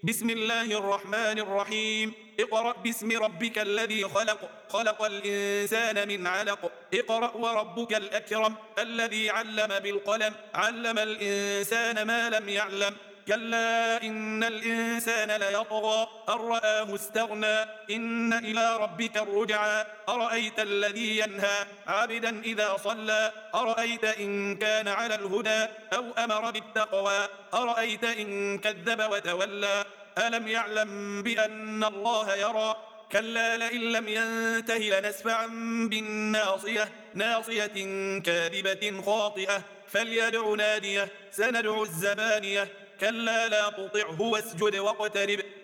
بسم الله الرحمن الرحيم. اقرأ باسم ربك الذي خلق، خلق الإنسان من علق. اقرأ وربك الأكرم الذي علم بالقلم، علم الإنسان ما لم يعلم. كلا إن الإنسان ليطغى أن رآه استغنى، إن إلى ربك الرجعى. أرأيت الذي ينهى عبدا إذا صلى، أرأيت إن كان على الهدى أو أمر بالتقوى، أرأيت إن كذب وتولى. ألم يعلم بأن الله يرى. كلا لئن لم ينته لنسفعا بالناصية، ناصية كاذبة خاطئة، فليدع ناديه سندع الزبانية. كلا لا تطعه واسجد واقترب